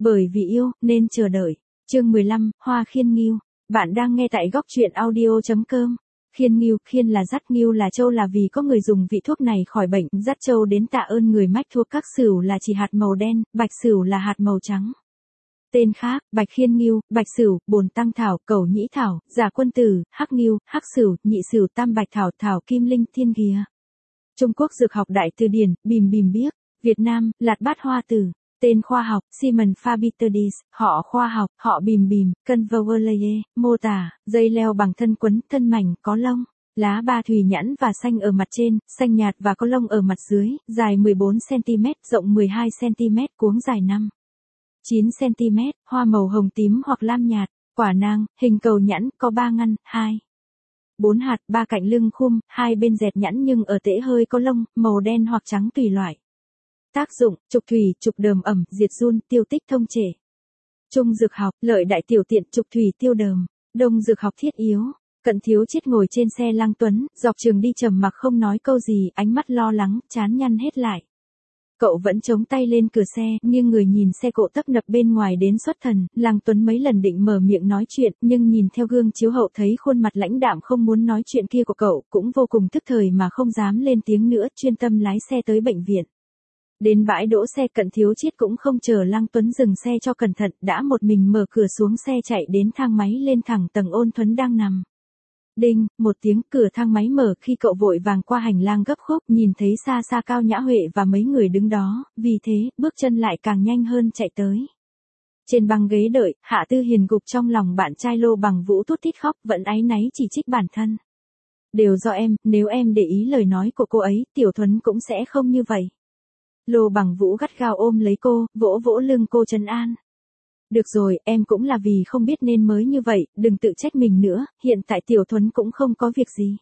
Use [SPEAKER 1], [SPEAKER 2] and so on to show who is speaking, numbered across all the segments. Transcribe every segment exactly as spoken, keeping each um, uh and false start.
[SPEAKER 1] Bởi vì yêu, nên chờ đợi. Chương mười lăm, Hoa Khiên Ngưu. Bạn đang nghe tại góc truyện audio chấm com. Khiên Ngưu, khiên là dắt, ngưu là trâu, là vì có người dùng vị thuốc này khỏi bệnh, dắt trâu đến tạ ơn người mách thuốc. Các sửu là chỉ hạt màu đen, bạch sửu là hạt màu trắng. Tên khác: bạch khiên ngưu, bạch sửu, bồn tăng thảo, cẩu nhĩ thảo, giả quân tử, hắc ngưu, hắc sửu, nhị sửu, tam bạch thảo, thảo kim linh, thiên ghìa. Trung Quốc Dược học Đại Từ Điển, bìm bìm biếc. Việt Nam, lạt bát hoa tử. Tên khoa học: Simon Fabitidis. Họ khoa học: họ bìm bìm, Convolvulae. Mô tả: dây leo bằng thân quấn, thân mảnh, có lông. Lá ba thùy nhẵn và xanh ở mặt trên, xanh nhạt và có lông ở mặt dưới, dài mười bốn xăng ti mét, rộng mười hai xăng ti mét, cuống dài năm đến chín xăng ti mét, hoa màu hồng tím hoặc lam nhạt. Quả nang, hình cầu nhẵn, có ba ngăn, hai, bốn hạt, ba cạnh lưng khum, hai bên dẹt nhẵn nhưng ở tễ hơi có lông, màu đen hoặc trắng tùy loại. Tác dụng: trục thủy, trục đờm ẩm, diệt giun, tiêu tích thông trệ. Trung dược học: lợi đại tiểu tiện, trục thủy, tiêu đờm. Đông dược học: thiết yếu. Cận Thiếu Chiết ngồi trên xe Lăng Tuấn, dọc trường đi trầm mặc không nói câu gì, ánh mắt lo lắng, trán nhăn hết lại. Cậu vẫn chống tay lên cửa xe, nghiêng người nhìn xe cộ tấp nập bên ngoài đến xuất thần. Lăng Tuấn mấy lần định mở miệng nói chuyện, nhưng nhìn theo gương chiếu hậu thấy khuôn mặt lãnh đạm không muốn nói chuyện kia của cậu, cũng vô cùng tức thời mà không dám lên tiếng nữa, chuyên tâm lái xe tới bệnh viện. Đến bãi đỗ xe, Cận Thiếu Chiết cũng không chờ Lăng Tuấn dừng xe cho cẩn thận, đã một mình mở cửa xuống xe chạy đến thang máy lên thẳng tầng Ôn Thuấn đang nằm. Đinh, một tiếng, cửa thang máy mở, khi cậu vội vàng qua hành lang gấp khúc, nhìn thấy xa xa Cao Nhã Huệ và mấy người đứng đó, vì thế, bước chân lại càng nhanh hơn chạy tới. Trên băng ghế đợi, Hạ Tư Hiền gục trong lòng bạn trai Lô Bằng Vũ thút thít khóc, vẫn áy náy chỉ trích bản thân. Đều do em, nếu em để ý lời nói của cô ấy, Tiểu Thuấn cũng sẽ không như vậy. Lô Bằng Vũ gắt gao ôm lấy cô, vỗ vỗ lưng cô trấn an. Được rồi, em cũng là vì không biết nên mới như vậy, đừng tự trách mình nữa, hiện tại Tiểu Thuấn cũng không có việc gì.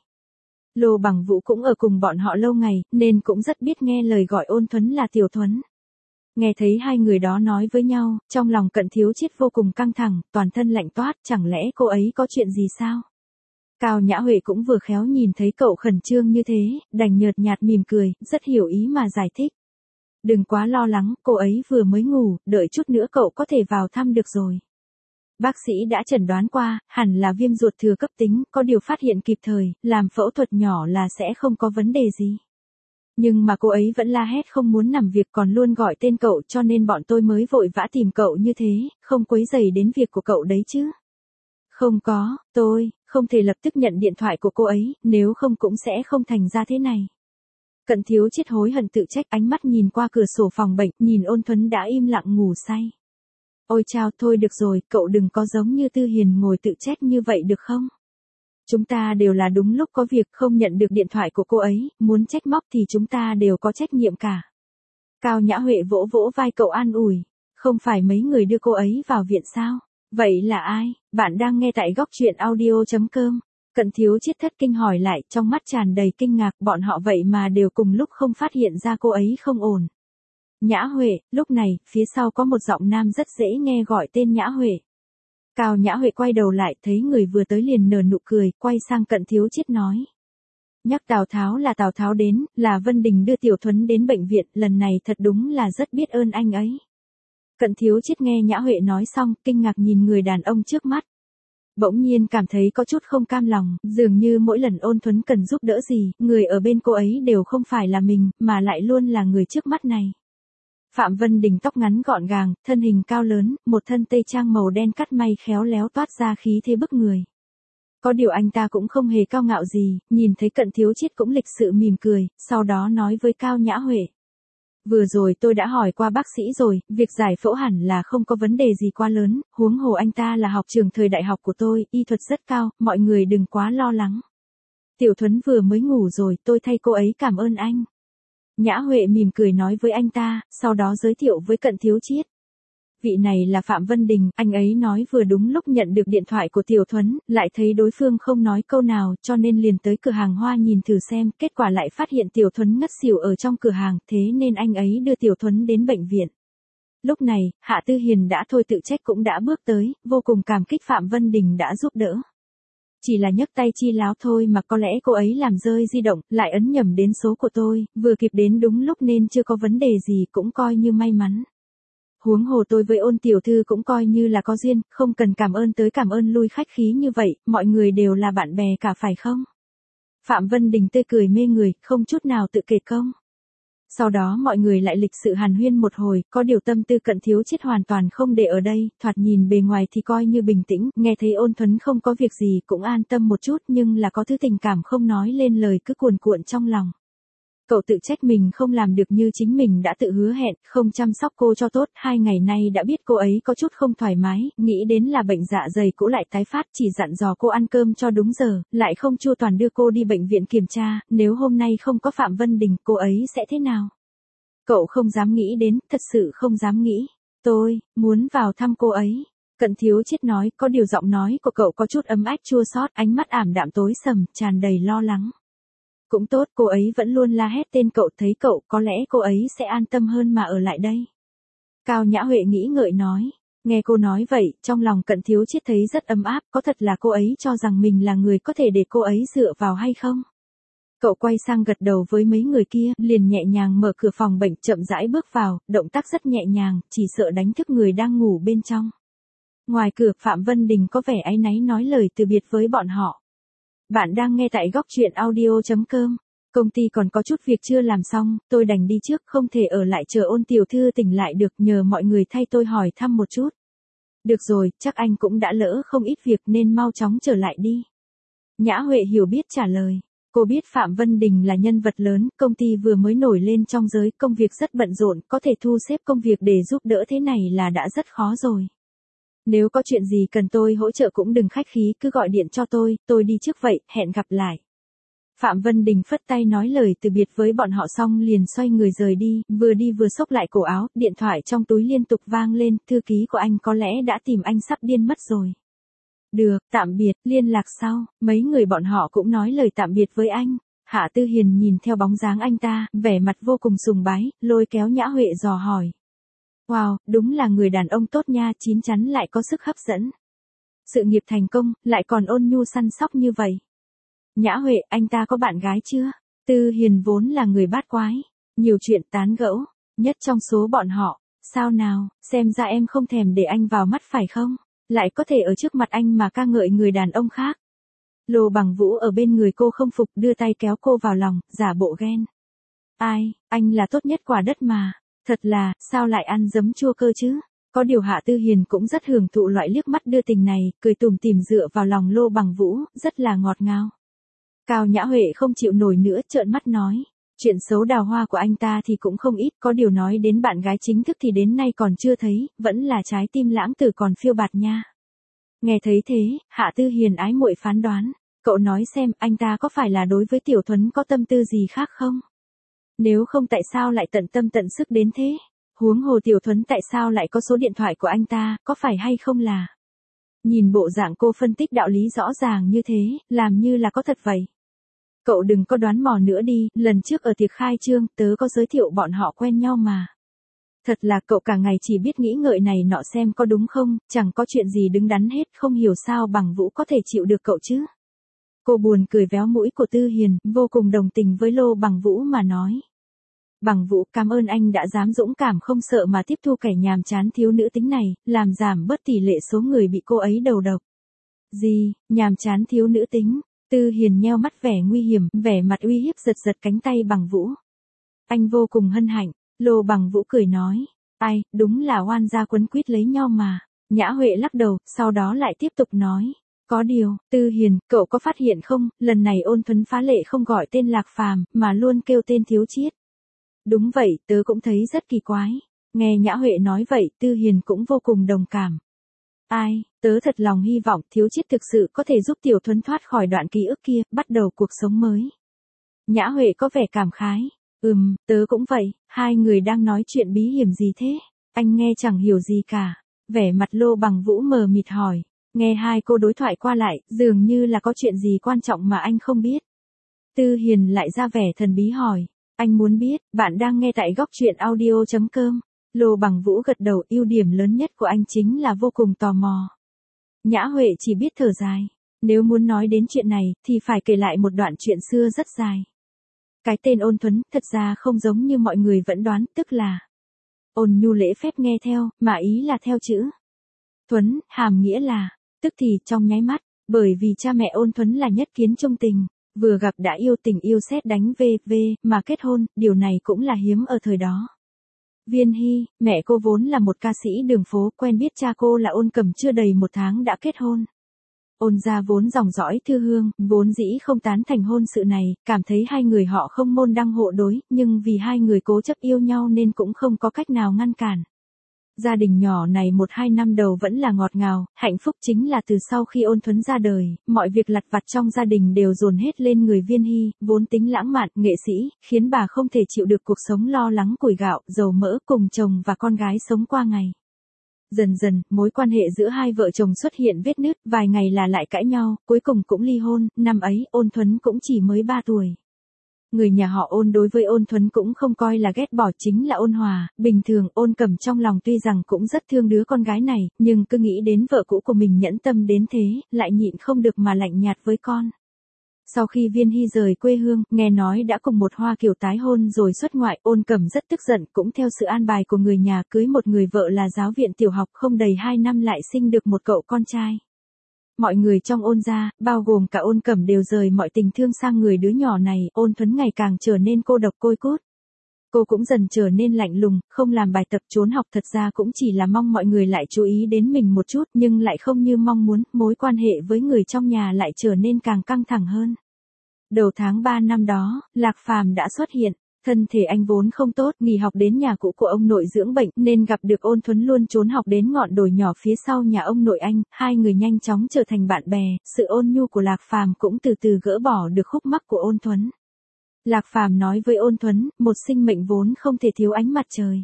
[SPEAKER 1] Lô Bằng Vũ cũng ở cùng bọn họ lâu ngày, nên cũng rất biết nghe lời gọi Ôn Thuấn là Tiểu Thuấn. Nghe thấy hai người đó nói với nhau, trong lòng Cận Thiếu Chiết vô cùng căng thẳng, toàn thân lạnh toát, chẳng lẽ cô ấy có chuyện gì sao? Cao Nhã Huệ cũng vừa khéo nhìn thấy cậu khẩn trương như thế, đành nhợt nhạt mỉm cười, rất hiểu ý mà giải thích. Đừng quá lo lắng, cô ấy vừa mới ngủ, đợi chút nữa cậu có thể vào thăm được rồi. Bác sĩ đã chẩn đoán qua, hẳn là viêm ruột thừa cấp tính, có điều phát hiện kịp thời, làm phẫu thuật nhỏ là sẽ không có vấn đề gì. Nhưng mà cô ấy vẫn la hét không muốn nằm việc, còn luôn gọi tên cậu, cho nên bọn tôi mới vội vã tìm cậu như thế, không quấy rầy đến việc của cậu đấy chứ. Không có, tôi không thể lập tức nhận điện thoại của cô ấy, nếu không cũng sẽ không thành ra thế này. Cận Thiếu Chiết hối hận tự trách, ánh mắt nhìn qua cửa sổ phòng bệnh, nhìn Ôn Thuấn đã im lặng ngủ say. Ôi chao, thôi được rồi, cậu đừng có giống như Tư Hiền ngồi tự trách như vậy được không? Chúng ta đều là đúng lúc có việc, không nhận được điện thoại của cô ấy, muốn trách móc thì chúng ta đều có trách nhiệm cả. Cao Nhã Huệ vỗ vỗ vai cậu an ủi. Không phải mấy người đưa cô ấy vào viện sao? Vậy là ai? Bạn đang nghe tại góc truyện audio chấm com. Cận Thiếu Chiết thất kinh hỏi lại, trong mắt tràn đầy kinh ngạc, bọn họ vậy mà đều cùng lúc không phát hiện ra cô ấy không ổn. Nhã Huệ. Lúc này, phía sau có một giọng nam rất dễ nghe gọi tên Nhã Huệ. Cao Nhã Huệ quay đầu lại, thấy người vừa tới liền nở nụ cười, quay sang Cận Thiếu Chiết nói. Nhắc Tào Tháo là Tào Tháo đến, là Vân Đình đưa Tiểu Thuấn đến bệnh viện, lần này thật đúng là rất biết ơn anh ấy. Cận Thiếu Chiết nghe Nhã Huệ nói xong, kinh ngạc nhìn người đàn ông trước mắt. Bỗng nhiên cảm thấy có chút không cam lòng, dường như mỗi lần Ôn Thuấn cần giúp đỡ gì, người ở bên cô ấy đều không phải là mình, mà lại luôn là người trước mắt này. Phạm Vân Đình tóc ngắn gọn gàng, thân hình cao lớn, một thân tây trang màu đen cắt may khéo léo toát ra khí thế bức người. Có điều anh ta cũng không hề cao ngạo gì, nhìn thấy Cận Thiếu Chiết cũng lịch sự mỉm cười, sau đó nói với Cao Nhã Huệ. Vừa rồi tôi đã hỏi qua bác sĩ rồi, việc giải phẫu hẳn là không có vấn đề gì quá lớn, huống hồ anh ta là học trường thời đại học của tôi, y thuật rất cao, mọi người đừng quá lo lắng. Tiểu Thuấn vừa mới ngủ rồi, tôi thay cô ấy cảm ơn anh. Nhã Huệ mỉm cười nói với anh ta, sau đó giới thiệu với Cận Thiếu Chiết. Vị này là Phạm Vân Đình, anh ấy nói vừa đúng lúc nhận được điện thoại của Tiểu Thuấn, lại thấy đối phương không nói câu nào, cho nên liền tới cửa hàng hoa nhìn thử xem, kết quả lại phát hiện Tiểu Thuấn ngất xỉu ở trong cửa hàng, thế nên anh ấy đưa Tiểu Thuấn đến bệnh viện. Lúc này, Hạ Tư Hiền đã thôi tự trách cũng đã bước tới, vô cùng cảm kích Phạm Vân Đình đã giúp đỡ. Chỉ là nhấc tay chi láo thôi mà có lẽ cô ấy làm rơi di động, lại ấn nhầm đến số của tôi, vừa kịp đến đúng lúc nên chưa có vấn đề gì, cũng coi như may mắn. Huống hồ tôi với Ôn tiểu thư cũng coi như là có duyên, không cần cảm ơn tới cảm ơn lui khách khí như vậy, mọi người đều là bạn bè cả phải không? Phạm Vân Đình tươi cười mê người, không chút nào tự kể công. Sau đó mọi người lại lịch sự hàn huyên một hồi, có điều tâm tư Cận Thiếu Chiết hoàn toàn không để ở đây, thoạt nhìn bề ngoài thì coi như bình tĩnh, nghe thấy Ôn Thuấn không có việc gì cũng an tâm một chút, nhưng là có thứ tình cảm không nói lên lời cứ cuồn cuộn trong lòng. Cậu tự trách mình không làm được như chính mình đã tự hứa hẹn, không chăm sóc cô cho tốt, hai ngày nay đã biết cô ấy có chút không thoải mái, nghĩ đến là bệnh dạ dày cũ lại tái phát, chỉ dặn dò cô ăn cơm cho đúng giờ, lại không chu toàn đưa cô đi bệnh viện kiểm tra, nếu hôm nay không có Phạm Vân Đình, cô ấy sẽ thế nào? Cậu không dám nghĩ đến, thật sự không dám nghĩ. Tôi, muốn vào thăm cô ấy. Cận Thiếu Chiết nói, có điều giọng nói của cậu có chút ấm ách chua xót, ánh mắt ảm đạm tối sầm, tràn đầy lo lắng. Cũng tốt, cô ấy vẫn luôn la hét tên cậu, thấy cậu, có lẽ cô ấy sẽ an tâm hơn mà ở lại đây. Cao Nhã Huệ nghĩ ngợi nói. Nghe cô nói vậy, trong lòng Cận Thiếu Chiết thấy rất ấm áp, có thật là cô ấy cho rằng mình là người có thể để cô ấy dựa vào hay không? Cậu quay sang gật đầu với mấy người kia, liền nhẹ nhàng mở cửa phòng bệnh, chậm rãi bước vào, động tác rất nhẹ nhàng, chỉ sợ đánh thức người đang ngủ bên trong. Ngoài cửa, Phạm Vân Đình có vẻ áy náy nói lời từ biệt với bọn họ. Bạn đang nghe tại góc truyện audio chấm com. Công ty còn có chút việc chưa làm xong, tôi đành đi trước, không thể ở lại chờ Ôn tiểu thư tỉnh lại được, nhờ mọi người thay tôi hỏi thăm một chút. Được rồi, chắc anh cũng đã lỡ không ít việc nên mau chóng trở lại đi. Nhã Huệ hiểu biết trả lời. Cô biết Phạm Vân Đình là nhân vật lớn, công ty vừa mới nổi lên trong giới, công việc rất bận rộn, có thể thu xếp công việc để giúp đỡ thế này là đã rất khó rồi. Nếu có chuyện gì cần tôi hỗ trợ cũng đừng khách khí, cứ gọi điện cho tôi, tôi đi trước vậy, hẹn gặp lại. Phạm Vân Đình phất tay nói lời từ biệt với bọn họ xong liền xoay người rời đi, vừa đi vừa xốc lại cổ áo, điện thoại trong túi liên tục vang lên, thư ký của anh có lẽ đã tìm anh sắp điên mất rồi. Được, tạm biệt, liên lạc sau, mấy người bọn họ cũng nói lời tạm biệt với anh. Hạ Tư Hiền nhìn theo bóng dáng anh ta, vẻ mặt vô cùng sùng bái, lôi kéo Nhã Huệ dò hỏi. Wow, đúng là người đàn ông tốt nha, chín chắn lại có sức hấp dẫn. Sự nghiệp thành công, lại còn ôn nhu săn sóc như vậy. Nhã Huệ, anh ta có bạn gái chưa? Tư Hiền vốn là người bát quái, nhiều chuyện tán gẫu, nhất trong số bọn họ. Sao nào, xem ra em không thèm để anh vào mắt phải không? Lại có thể ở trước mặt anh mà ca ngợi người đàn ông khác. Lô Bằng Vũ ở bên người cô không phục, đưa tay kéo cô vào lòng, giả bộ ghen. Ai, anh là tốt nhất quả đất mà. Thật là, sao lại ăn giấm chua cơ chứ? Có điều Hạ Tư Hiền cũng rất hưởng thụ loại liếc mắt đưa tình này, cười tủm tỉm dựa vào lòng Lô Bằng Vũ, rất là ngọt ngào. Cao Nhã Huệ không chịu nổi nữa, trợn mắt nói. Chuyện xấu đào hoa của anh ta thì cũng không ít, có điều nói đến bạn gái chính thức thì đến nay còn chưa thấy, vẫn là trái tim lãng tử còn phiêu bạt nha. Nghe thấy thế, Hạ Tư Hiền ái muội phán đoán, cậu nói xem anh ta có phải là đối với Tiểu Thuấn có tâm tư gì khác không? Nếu không tại sao lại tận tâm tận sức đến thế? Huống hồ Tiểu Thuấn tại sao lại có số điện thoại của anh ta, có phải hay không là? Nhìn bộ dạng cô phân tích đạo lý rõ ràng như thế, làm như là có thật vậy. Cậu đừng có đoán mò nữa đi, lần trước ở tiệc khai trương, tớ có giới thiệu bọn họ quen nhau mà. Thật là cậu cả ngày chỉ biết nghĩ ngợi này nọ xem có đúng không, chẳng có chuyện gì đứng đắn hết, không hiểu sao Bằng Vũ có thể chịu được cậu chứ. Cô buồn cười véo mũi của Tư Hiền, vô cùng đồng tình với Lô Bằng Vũ mà nói. Bằng Vũ, cảm ơn anh đã dám dũng cảm không sợ mà tiếp thu kẻ nhàm chán thiếu nữ tính này, làm giảm bớt tỷ lệ số người bị cô ấy đầu độc. Gì, nhàm chán thiếu nữ tính? Tư Hiền nheo mắt vẻ nguy hiểm, vẻ mặt uy hiếp giật giật cánh tay Bằng Vũ. Anh vô cùng hân hạnh, Lô Bằng Vũ cười nói. Ai, đúng là oan gia quấn quýt lấy nhau mà. Nhã Huệ lắc đầu, sau đó lại tiếp tục nói. Có điều, Tư Hiền, cậu có phát hiện không, lần này Ôn Thuấn phá lệ không gọi tên Lạc Phàm, mà luôn kêu tên Thiếu Chiết. Đúng vậy, tớ cũng thấy rất kỳ quái. Nghe Nhã Huệ nói vậy, Tư Hiền cũng vô cùng đồng cảm. Ai, tớ thật lòng hy vọng Thiếu Chiết thực sự có thể giúp Tiểu Thuấn thoát khỏi đoạn ký ức kia, bắt đầu cuộc sống mới. Nhã Huệ có vẻ cảm khái. Ừm, tớ cũng vậy, hai người đang nói chuyện bí hiểm gì thế? Anh nghe chẳng hiểu gì cả. Vẻ mặt Lô Bằng Vũ mờ mịt hỏi. Nghe hai cô đối thoại qua lại, dường như là có chuyện gì quan trọng mà anh không biết. Tư Hiền lại ra vẻ thần bí hỏi. Anh muốn biết, bạn đang nghe tại góc truyện audio chấm com. Lô Bằng Vũ gật đầu, ưu điểm lớn nhất của anh chính là vô cùng tò mò. Nhã Huệ chỉ biết thở dài. Nếu muốn nói đến chuyện này, thì phải kể lại một đoạn chuyện xưa rất dài. Cái tên Ôn Thuấn, thật ra không giống như mọi người vẫn đoán, tức là Ôn Nhu lễ phép nghe theo, mà ý là theo chữ Thuấn, hàm nghĩa là, tức thì trong nháy mắt, bởi vì cha mẹ Ôn Thuấn là nhất kiến trung tình, vừa gặp đã yêu tình yêu sét đánh vê vê, mà kết hôn, điều này cũng là hiếm ở thời đó. Viên Hy, mẹ cô vốn là một ca sĩ đường phố, quen biết cha cô là Ôn Cẩm chưa đầy một tháng đã kết hôn. Ôn gia vốn dòng dõi thư hương, vốn dĩ không tán thành hôn sự này, cảm thấy hai người họ không môn đăng hộ đối, nhưng vì hai người cố chấp yêu nhau nên cũng không có cách nào ngăn cản. Gia đình nhỏ này một hai năm đầu vẫn là ngọt ngào, hạnh phúc chính là từ sau khi Ôn Thuấn ra đời, mọi việc lặt vặt trong gia đình đều dồn hết lên người Viên Hy, vốn tính lãng mạn, nghệ sĩ, khiến bà không thể chịu được cuộc sống lo lắng củi gạo, dầu mỡ cùng chồng và con gái sống qua ngày. Dần dần, mối quan hệ giữa hai vợ chồng xuất hiện vết nứt, vài ngày là lại cãi nhau, cuối cùng cũng ly hôn, năm ấy, Ôn Thuấn cũng chỉ mới ba tuổi. Người nhà họ Ôn đối với Ôn Thuấn cũng không coi là ghét bỏ, chính là ôn hòa, bình thường. Ôn Cẩm trong lòng tuy rằng cũng rất thương đứa con gái này, nhưng cứ nghĩ đến vợ cũ của mình nhẫn tâm đến thế, lại nhịn không được mà lạnh nhạt với con. Sau khi Viên Hy rời quê hương, nghe nói đã cùng một Hoa Kiều tái hôn rồi xuất ngoại, Ôn Cẩm rất tức giận, cũng theo sự an bài của người nhà cưới một người vợ là giáo viện tiểu học, không đầy hai năm lại sinh được một cậu con trai. Mọi người trong Ôn gia, bao gồm cả Ôn Cẩm đều rời mọi tình thương sang người đứa nhỏ này, Ôn Thuấn ngày càng trở nên cô độc côi cút. Cô cũng dần trở nên lạnh lùng, không làm bài tập trốn học, thật ra cũng chỉ là mong mọi người lại chú ý đến mình một chút, nhưng lại không như mong muốn, mối quan hệ với người trong nhà lại trở nên càng căng thẳng hơn. Đầu tháng ba năm đó, Lạc Phàm đã xuất hiện. Thân thể anh vốn không tốt, nghỉ học đến nhà cũ của ông nội dưỡng bệnh, nên gặp được Ôn Thuấn luôn trốn học đến ngọn đồi nhỏ phía sau nhà ông nội anh, hai người nhanh chóng trở thành bạn bè, sự ôn nhu của Lạc Phàm cũng từ từ gỡ bỏ được khúc mắc của Ôn Thuấn. Lạc Phàm nói với Ôn Thuấn, một sinh mệnh vốn không thể thiếu ánh mặt trời.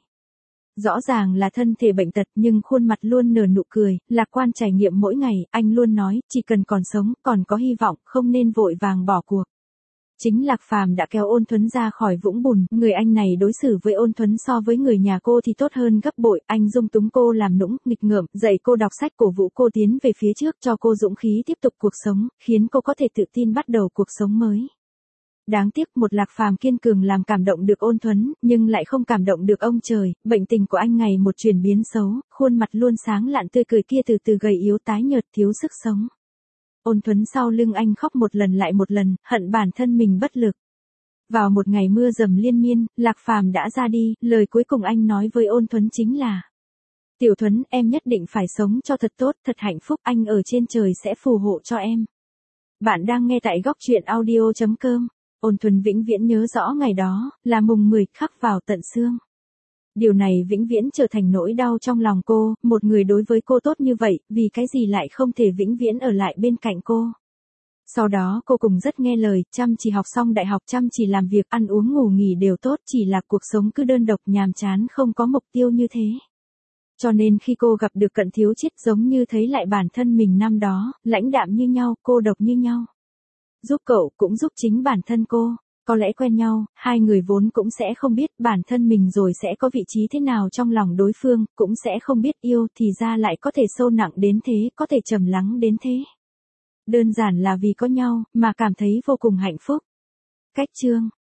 [SPEAKER 1] Rõ ràng là thân thể bệnh tật nhưng khuôn mặt luôn nở nụ cười, lạc quan trải nghiệm mỗi ngày, anh luôn nói, chỉ cần còn sống, còn có hy vọng, không nên vội vàng bỏ cuộc. Chính Lạc Phàm đã kéo Ôn Thuấn ra khỏi vũng bùn, người anh này đối xử với Ôn Thuấn so với người nhà cô thì tốt hơn gấp bội, anh dung túng cô làm nũng, nghịch ngợm, dạy cô đọc sách, cổ vũ cô tiến về phía trước, cho cô dũng khí tiếp tục cuộc sống, khiến cô có thể tự tin bắt đầu cuộc sống mới. Đáng tiếc một Lạc Phàm kiên cường làm cảm động được Ôn Thuấn, nhưng lại không cảm động được ông trời, bệnh tình của anh ngày một chuyển biến xấu, khuôn mặt luôn sáng lạn tươi cười kia từ từ gầy yếu tái nhợt thiếu sức sống. Ôn Thuấn sau lưng anh khóc một lần lại một lần, hận bản thân mình bất lực. Vào một ngày mưa dầm liên miên, Lạc Phàm đã ra đi, lời cuối cùng anh nói với Ôn Thuấn chính là: Tiểu Thuấn, em nhất định phải sống cho thật tốt, thật hạnh phúc, anh ở trên trời sẽ phù hộ cho em. Bạn đang nghe tại góc truyện audio chấm com. Ôn Thuấn vĩnh viễn nhớ rõ ngày đó, là mùng mười, khắc vào tận xương. Điều này vĩnh viễn trở thành nỗi đau trong lòng cô, một người đối với cô tốt như vậy, vì cái gì lại không thể vĩnh viễn ở lại bên cạnh cô. Sau đó cô cùng rất nghe lời, chăm chỉ học xong đại học, chăm chỉ làm việc, ăn uống ngủ nghỉ đều tốt, chỉ là cuộc sống cứ đơn độc nhàm chán không có mục tiêu như thế. Cho nên khi cô gặp được Cận Thiếu Chiết giống như thấy lại bản thân mình năm đó, lãnh đạm như nhau, cô độc như nhau. Giúp cậu cũng giúp chính bản thân cô. Có lẽ quen nhau, hai người vốn cũng sẽ không biết bản thân mình rồi sẽ có vị trí thế nào trong lòng đối phương, cũng sẽ không biết yêu thì ra lại có thể sâu nặng đến thế, có thể trầm lắng đến thế. Đơn giản là vì có nhau, mà cảm thấy vô cùng hạnh phúc. Cách chương